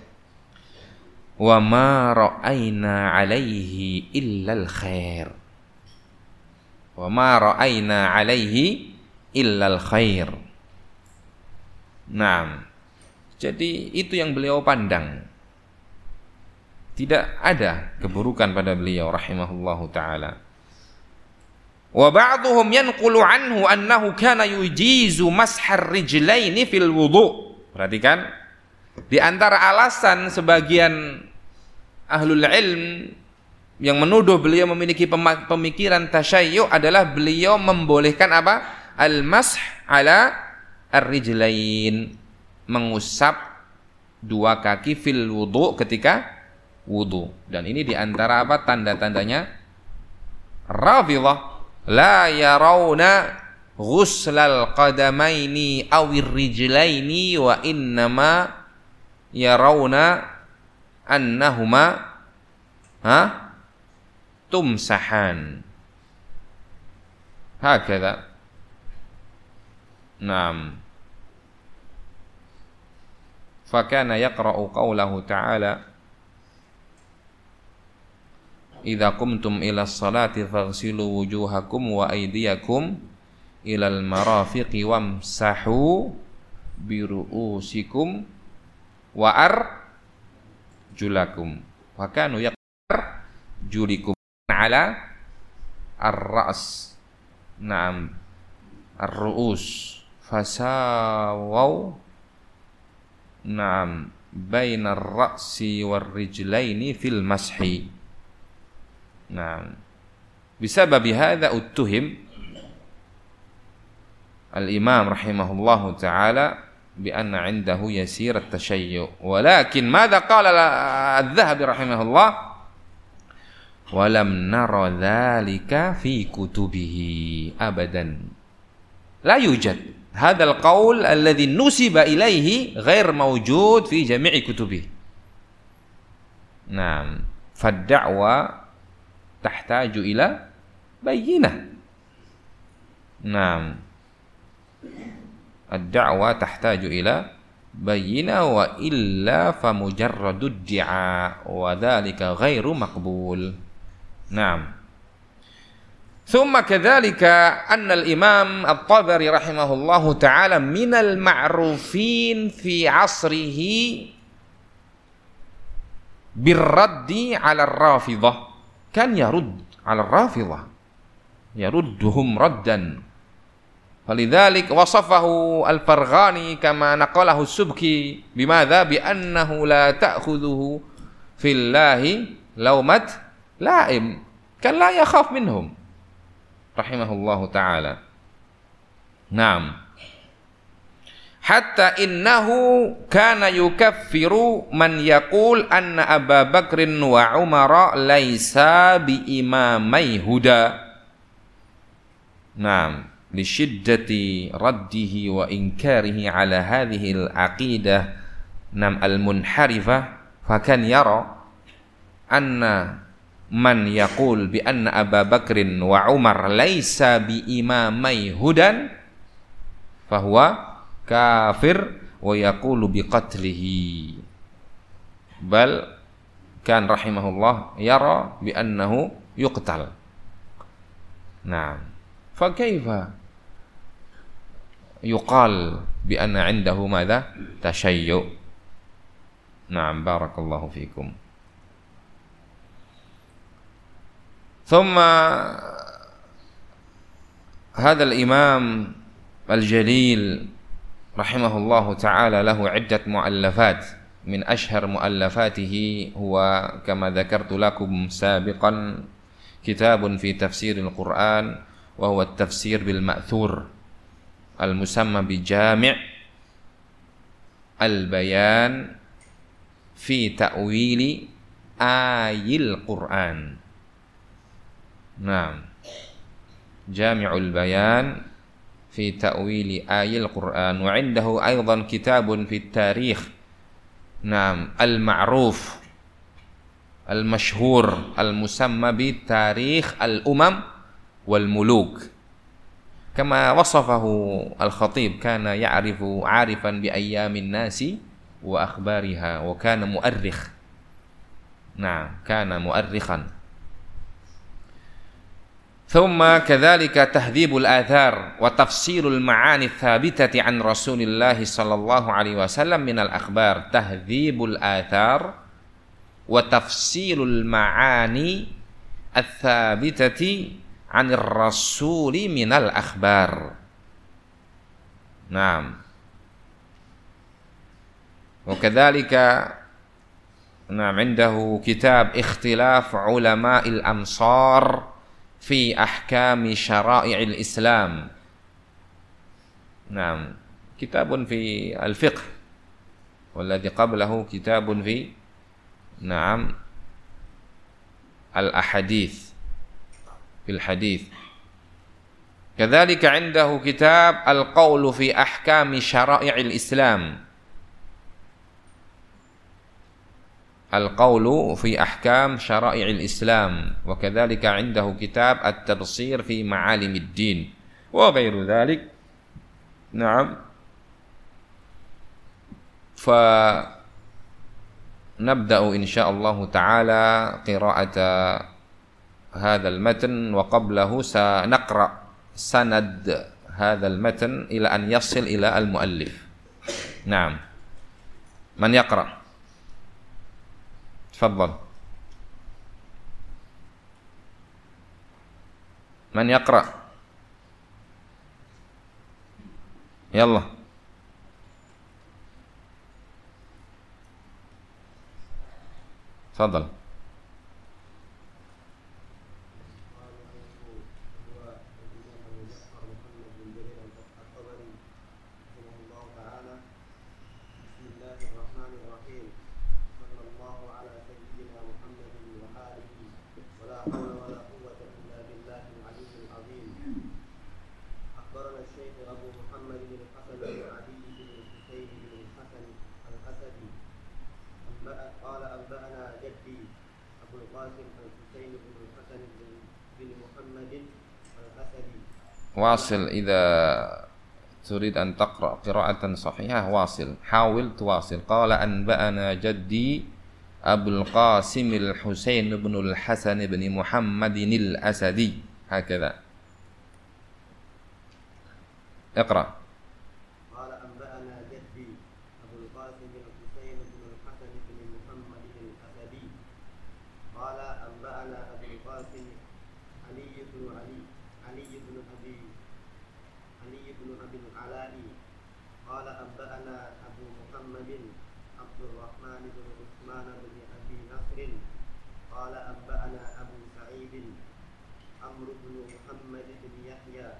A: Wa ma ra'ayna 'alaihi illa al-khair. Wa ma ra'ayna 'alaihi illa al-khair. Nah, jadi itu yang beliau pandang. Tidak ada keburukan pada beliau rahimahullahu taala. Wa ba'dhum yanqulu anhu annahu kana yujizu mashar rijlaini fil wudu'. Perhatikan, di antara alasan sebagian ahlul ilm yang menuduh beliau memiliki pemikiran tasyayyu' adalah beliau membolehkan apa? Al-mash ala ar-rijlain, mengusap dua kaki fil wudu ketika wudu. Dan ini di antara apa? Tanda-tandanya Rafidhah la yarawna ghuslal qadamaini awir rijlaini wa innama yarawna annahuma tumsahan. Hakadha. Naam. Fakana yaqra'u qawlahu ta'ala idza qumtum ila as-salati faghsilu wujuhakum wa aydiyakum ila al-marafiqi wamsahu bi ru'usikum wa arjulakum. Wa kanu yaqar julikum ala ar-ra's. Naam. Ar-ru'us fasawaw. Naam, baina ar-ra'si war-rijlaini fil mashi. Naam. Bisababi hadza uttuhim al-imam rahimahullahu ta'ala bi anna 'indahu yasir at-tashayyu'. Walakin madza qala adh-Dhahabi rahimahullah wa lam nara dzalika fi kutubihi abadan. La yujad hadzal qaul alladhi nusiba ilaihi ghair mawjud fi jami'i kutubihi. Naam, fad-da'wa tahtaju ila bayyinah. Naam, ad-da'wa tahtaju ila bayyinah wa illa fa mujarradud di'a wa dhalika ghairu maqbul. Naam. ثم كذلك أن الإمام الطبري رحمه الله تعالى من المعروفين في عصره بالرد على الرافضة، كان يرد على الرافضة يردهم ردا، فلذلك وصفه الفرغاني كما نقله السبكي بماذا؟ بأنه لا تأخذه في الله لومة لائم، كان لا يخاف منهم rahimahullahu ta'ala. Naam. Hatta innahu kana yukaffiru man yaqul anna Aba Bakrin wa Umara laisa bi imamai huda. Naam, li shiddati raddihi wa inkarihi ala hadhihi al-aqidah nam al-munharifah, fakan yara anna man yaqul bi anna Aba Bakrin wa Umar laisa bi imamai hudan fahuwa kafir wa yaqulu bi qatlihi, bal kan rahimahullah yara bi annahu yuqtal. Nah, fa kaifa yuqal bi anna indahu madha tashayyu'. Na'am, barakallahu fikum. ثم هذا الإمام الجليل رحمه الله تعالى له عدة مؤلفات، من أشهر مؤلفاته هو كما ذكرت لكم سابقا كتاب في تفسير القرآن وهو التفسير بالمأثور al-musamma bi Jami' al-bayan fi ta'wili ayil Qur'an. Naam. Jami'ul bayan fi ta'wili ayil Qur'an wa 'indahu aidan kitabun fi tarikh. Naam, al-ma'ruf al-mashhur al-musamma bi tarikh al-umam wal muluk. Kama wasafahu al-Khatib kana ya'rifu 'arifan bi ayyamin nasi wa akhbariha wa kana mu'arrikh. Nah, kana mu'arrikhan. ثم كذلك تهذيب الآثار وتفسير المعاني الثابتة عن رسول الله صلى الله عليه وسلم من الأخبار. تهذيب الآثار وتفسير المعاني الثابتة عن الرسول من الأخبار. نعم. وكذلك نعم عنده كتاب اختلاف علماء الأمصار في أحكام شرائع الإسلام. نعم، كتاب في الفقه، والذي قبله كتاب في نعم الأحاديث في الحديث. كذلك عنده كتاب القول في أحكام شرائع الإسلام. القول في أحكام شرائع الإسلام. وكذلك عنده كتاب التبصير في معالم الدين وغير ذلك. نعم. فنبدأ إن شاء الله تعالى قراءة هذا المتن، وقبله سنقرأ سند هذا المتن إلى أن يصل إلى المؤلف. نعم. من يقرأ؟ تفضل. من يقرأ؟ يلا. تفضل. واصل إذا تريد أن تقرأ قراءة صحيحة واصل، حاول تواصل. قال أنبأنا جدي أبو القاسم الحسين بن الحسن بن محمد الأسدي، هكذا اقرأ.
B: قال أنبأنا جدي أبو القاسم الحسين بن الحسن بن محمد الأسدي قال أنبأنا أبو القاسم علي بن أبي العلاء قال أنبأنا أبو محمد عبد الرحمن بن عثمان بن أبي نصر قال أنبأنا أبو سعيد عمرو بن محمد بن يحيى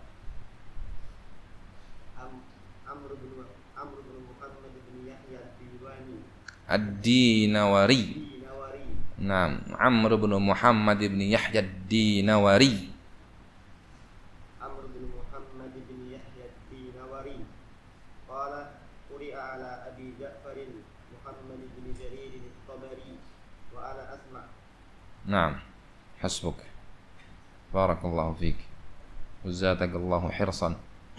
B: عمرو بن محمد بن يحيى
A: الدينوري. نعم، عمرو بن محمد بن يحيى الدينوري.
B: عمرو بن محمد بن يحيى الدينوري قال قرئ على أبي جعفر محمد بن جرير الطبري وأنا أسمع.
A: نعم، حسبك، بارك الله فيك وزادك الله حرصا.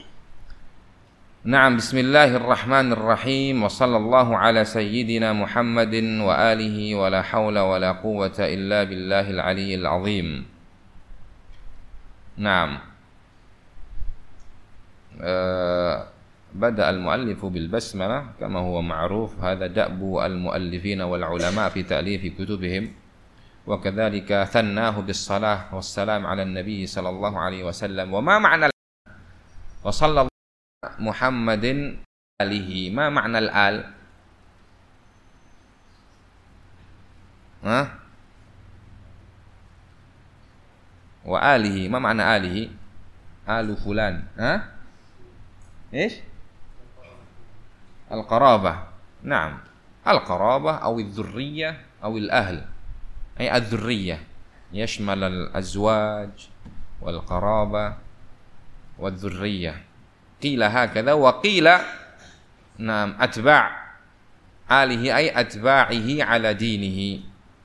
A: نعم، بسم الله الرحمن الرحيم، وصلى الله على سيدنا محمد وآله، ولا حول ولا قوة إلا بالله العلي العظيم. نعم. بدأ المؤلف بالبسملة كما هو معروف، هذا دأب المؤلفين والعلماء في تأليف كتبهم، وكذلك ثناه بالصلاة والسلام على النبي صلى الله عليه وسلم. وما معنى وصلى محمد آله؟ ما معنى الآل؟ وآله، ما معنى آله؟ آل فلان، إيش؟ القرابة. نعم، القرابة أو الذرية أو الأهل، أي الذرية يشمل الأزواج والقرابة والذرية. قيل هكذا، وقيل نعم أتباع آله أي أتباعه على دينه.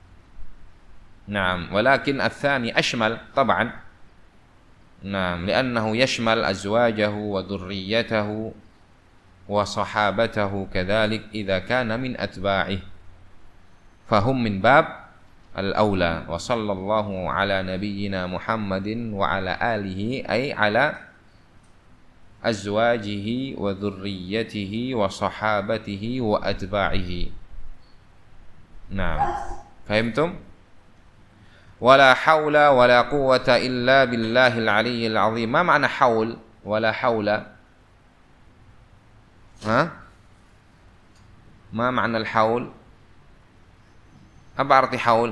A: نعم، ولكن الثاني أشمل طبعا، نعم، لأنه يشمل أزواجه وذريته وصحابته كذلك إذا كان من أتباعه، فهم من باب الأولى. وصلى الله على نبينا محمد وعلى آله أي على أزواجه وذريته وصحابته وأتباعه. نعم، فهمتم؟ ولا حول ولا قوة إلا بالله العلي العظيم. ما معنى حول ولا حول؟ ما معنى الحول؟ apa arti حول؟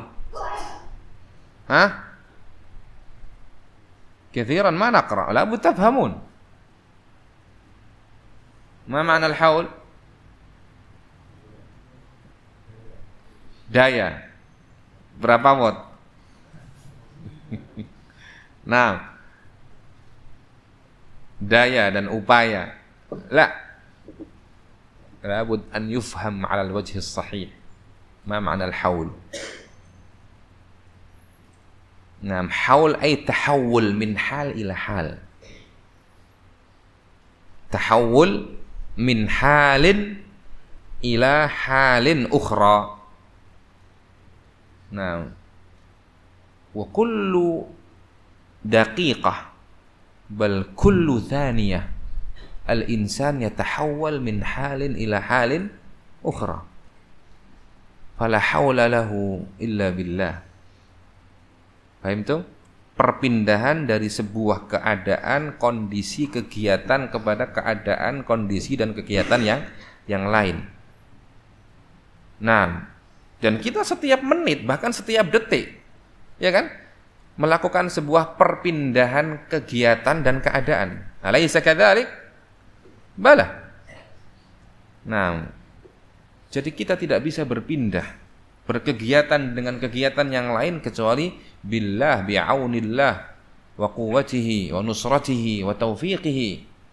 A: كثيرا ما نقرأ، لابد تفهمون. ما معنى الحول؟ daya. Berapa watt? Nah, daya dan upaya. La, labud an yufham ala al-wajh as-sahih. Ma ma'na al-hawl? Nah, hawl ay tahawul min hal ila hal. Tahawul min halin ila halin ukhra. Nah, wa kullu daqiqah bal kullu thaniyah al-insan yatahawwal min halin ila halin ukhra. Fala hawla lahu illa billah. Fahimtum? Perpindahan dari sebuah keadaan, kondisi, kegiatan kepada keadaan, kondisi dan kegiatan yang lain. Nah, dan kita setiap menit, bahkan setiap detik, ya kan, melakukan sebuah perpindahan kegiatan dan keadaan. Alaysa kadzalik? Bala. Nah, jadi kita tidak bisa berpindah, berkegiatan dengan kegiatan yang lain kecuali billah, bi'aunillah wa quwwatihi wa nusratihi wa taufiqihi.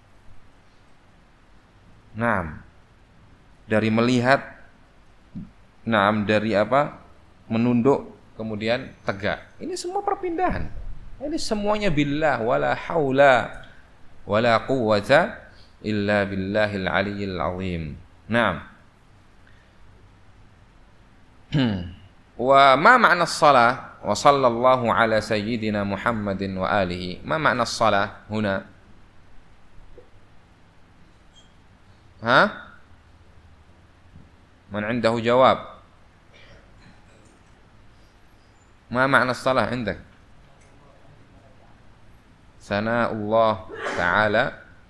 A: Nah, dari melihat, nah, dari apa? Menunduk kemudian tegak. Ini semua perpindahan. Ini semuanya billah, wala haula wala quwwata illa billahil aliyyil azim. Naam. Wa ma ma'na as-salah wa sallallahu ala sayyidina Muhammadin wa alihi. Ma ma'na as-salah huna? Man 'indahu jawab? ما معنى الصلاة عندك؟ ثناء الله تعالى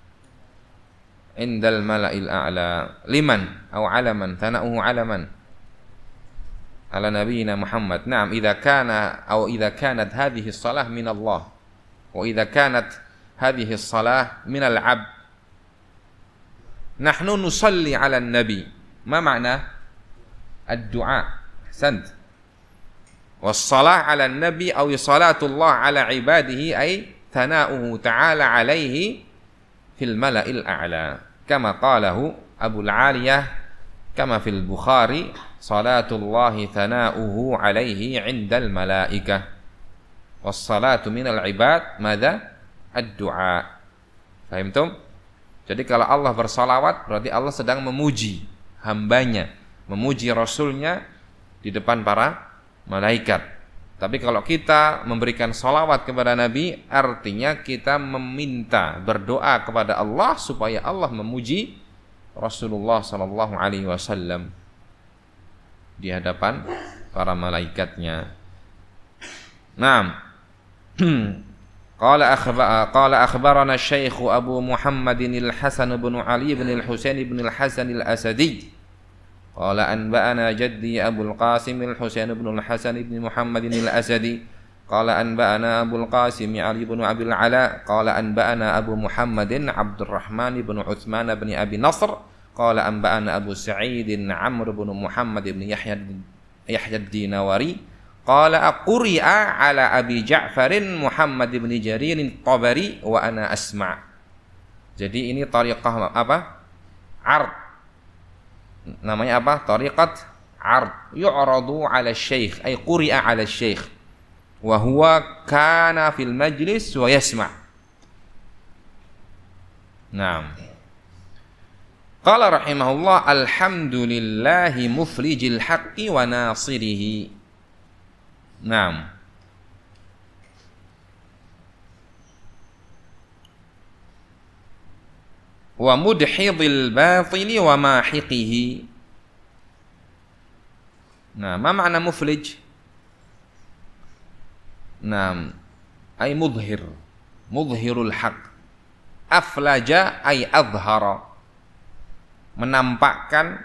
A: عند الملأ الأعلى. لمن أو على من؟ ثناؤه على من؟ على نبينا محمد. نعم، إذا كانت هذه الصلاة من الله، وإذا كانت هذه الصلاة من العبد، نحن نصلي على النبي. ما معنى الدعاء؟ أحسنت. والصلاة على النبي أو صلاة الله على عباده أي ثناؤه تعالى عليه في الملأ الأعلى، كما قاله أبو العالية كما في البخاري: صلاة الله ثناؤه عليه عند الملائكة. والصلاة من العباد ماذا؟ الدعاء. Fahimtum? Jadi kalau Allah bersalawat berarti Allah sedang memuji hambanya, memuji Rasulnya di depan para malaikat. Tapi kalau kita memberikan salawat kepada Nabi, artinya kita meminta, berdoa kepada Allah supaya Allah memuji Rasulullah sallallahu alaihi wasallam di hadapan para malaikatnya. Naam. Qala akhbarana Syekh Abu Muhammadin al-Hasan bin Ali bin al-Husain bin al-Hasan al-Asadi. Qala anba'ana jaddi Abul Qasim al-Husain bin al-Hasan bin Muhammadin al-Asadi. qala anba'ana Abul Qasim Ali bin Abil Ala qala anba'ana Abu Muhammadin Abdurrahman bin Utsman bin Abi Nasr qala anba'ana Abu Sa'id Amr bin Muhammad bin Yahya ad-Dinawari qala quri'a ala Abi Ja'farin Muhammad bin Jarir at-Tabari wa ana asma'. Jadi ini tariqah apa? Ard. Namanya apa? Tariqat ard. Yu'radu 'ala asy-syaikh ay quri'a 'ala asy-syaikh wa huwa kana fil majlis wa yasma'. Naam. Qala rahimahullah alhamdulillahi mufrijil haqqi wa nasirihi. Naam. Wa mudhidil batili wa mahiqihi. Nah, ma makna muflij? Naam, ay mudhir, mudhirul haq. Aflaja ay adhara, menampakkan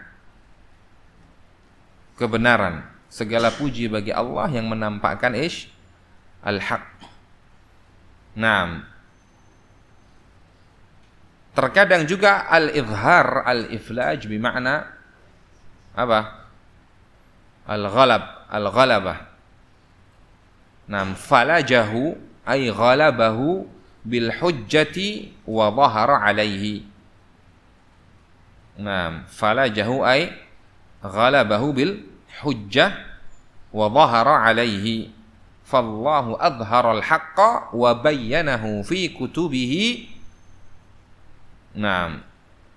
A: kebenaran. Segala puji bagi Allah yang menampakkan al-haq. Naam. Terkadang juga al-izhar, al-iflaj bermakna apa? Al-ghalabah. Nam falajahu ay ghalabahu bil hujjati wa dhahara alaihi. Nam falajahu ay ghalabahu bil hujjah wa dhahara alaihi. Fallahu adhara al-haqqa wa bayyanahu fi kutubihi. Nam.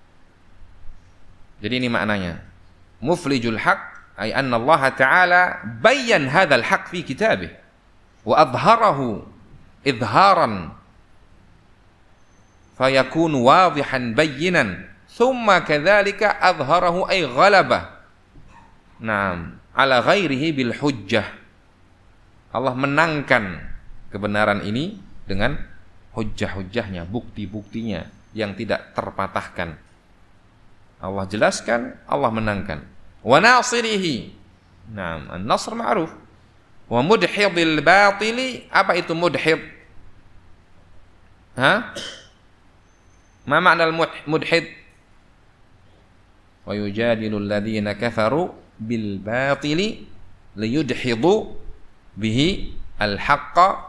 A: Jadi ini maknanya. Muflijul haqq ay anna Allah Ta'ala bayyan hadzal haqq fi kitabih wa adharahu idharan fayakun wadihan bayyinan thumma kadzalika adharahu ay ghalabah na'am ala ghairihi bil hujjah. Allah menangkan kebenaran ini dengan hujjah-hujjahnya, bukti-buktinya yang tidak terpatahkan. Allah jelaskan, Allah menangkan. Wa nasirihi. Naam, an-nasr ma'ruf. Wa mudhidil batili, apa itu mudhid? Ha? Ma makna al-mudhid? Wa yujadilul ladzina kafaru bil batili liyudhidu bihi al-haqqa.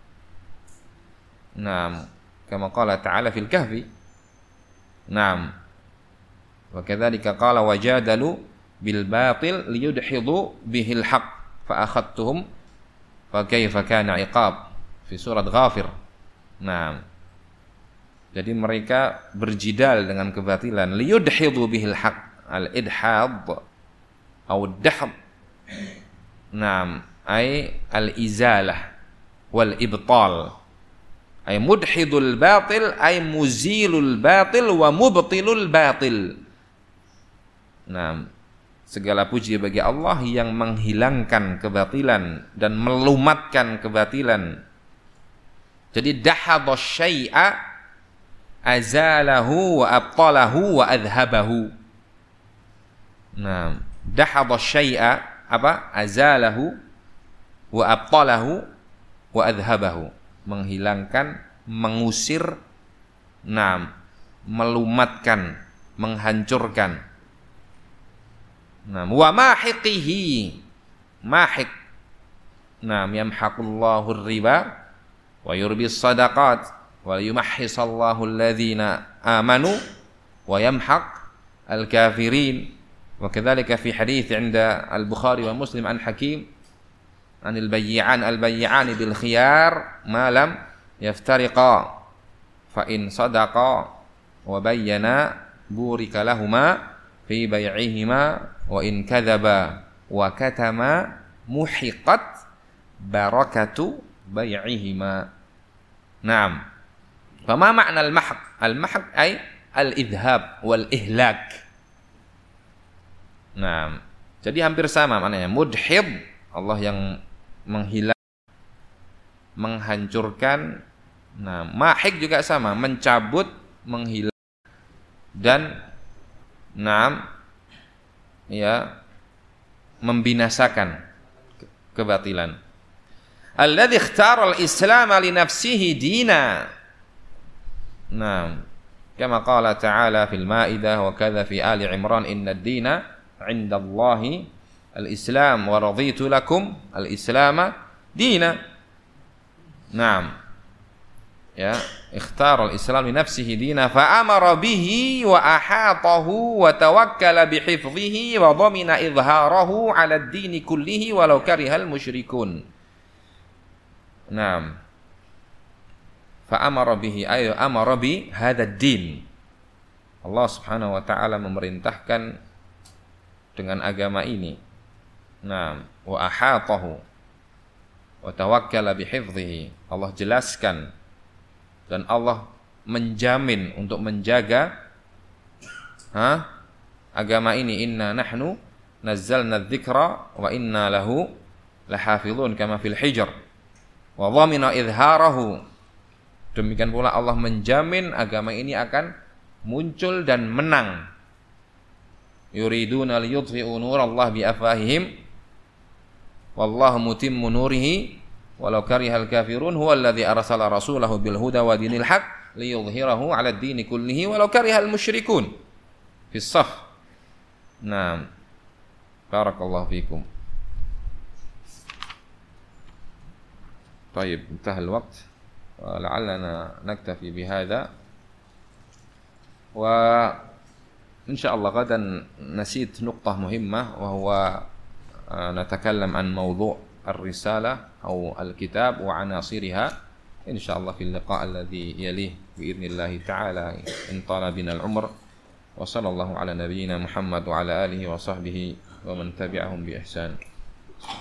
A: Naam, kama qala ta'ala fil kahfi. Naam. Wa kadzalika qala wajadalu bil batil liyudhidu bihi al-haqq. Fa'akhadtuhum fa kaifa kana iqab fi surat Ghafir. Nah, jadi mereka berjidal dengan kebatilan liyudhidu bihil haq, al-idhad atau ad-dahd. Naam, ay al-izalah wal ibtal. Ay mudhidul batil ay muzilul batil wa mubtilul batil. Naam. Segala puji bagi Allah yang menghilangkan kebatilan dan melumatkan kebatilan. Jadi dahadha syai'a azalahu wa abtalahu wa adhabahu. Nah, dahadha syai'a apa? Azalahu wa abtalahu wa adhabahu. Menghilangkan, mengusir, nah, melumatkan, menghancurkan. Nah, wa mahiqihi, mahiq. Nah, yamhaqullahu riba wa yurbis sadaqat wa yumahhisallahu alladhina amanu wa yamhaq al-kafirin. Wa kadzalika fi hadits 'inda al-Bukhari wa Muslim an Hakim an al-bay'an bil khiyar ma lam yaftariqa fa in sadaqa wa bayyana burika lahumā fi bay'ihima wa in kadzaba wa katama muhiqat barakatu bay'ihima. Naam. Fama makna al-mahq? Al-mahq ay al-idhab wal ihlak. Naam. Jadi hampir sama maknanya. Mudhid, Allah yang menghilang, menghancurkan. Nah, mahiq juga sama, mencabut, menghilang dan ya membinasakan kebatilan. alladzi ikhtara al-islam li nafsihi dina. Naam. Kama qala ta'ala fil Maidah wa kadza fi Ali Imran inna ad-dina 'inda Allahi al-Islam wa raditu lakum al-Islam dina. Naam. Ya, ikhtara al-Islam li nafsihi dina fa amara bihi wa ahatahu wa tawakkala bi hifdhihi wa dhamina idharahu 'ala ad-din kullihi walau karihal musyrikun. Naam. Fa amara bihi ay amara bi hadzal din. Allah Subhanahu wa taala memerintahkan dengan agama ini. Naam, wa ahatahu wa tawakkala bi hifdhihi. Allah jelaskan dan Allah menjamin untuk menjaga agama ini. Inna nahnu nazzalna dzikra wa inna lahu lahafizun kama fil Hijr wa dhamina idharahu. Demikian pula Allah menjamin agama ini akan muncul dan menang. Yuriduna liyudfi'u nurallahi bi afwahihim wallahu mutimmu nurihi walau karihal kafirun huwallazi arsala rasulahu bil huda wa dinil haq liyudhhirahu 'ala ad-din kullihi walau karihal musyrikun. Fi Shaf. Naam. Barakallahu fikum. طيب انتهى الوقت ولعلنا نكتفي بهذا وإن شاء الله غدا نسيت نقطة مهمة وهو نتكلم عن موضوع الرسالة أو الكتاب وعناصرها إن شاء الله في اللقاء الذي يليه بإذن الله تعالى إن طال بنا العمر وصلى الله على نبينا محمد وعلى آله وصحبه ومن تبعهم بإحسان.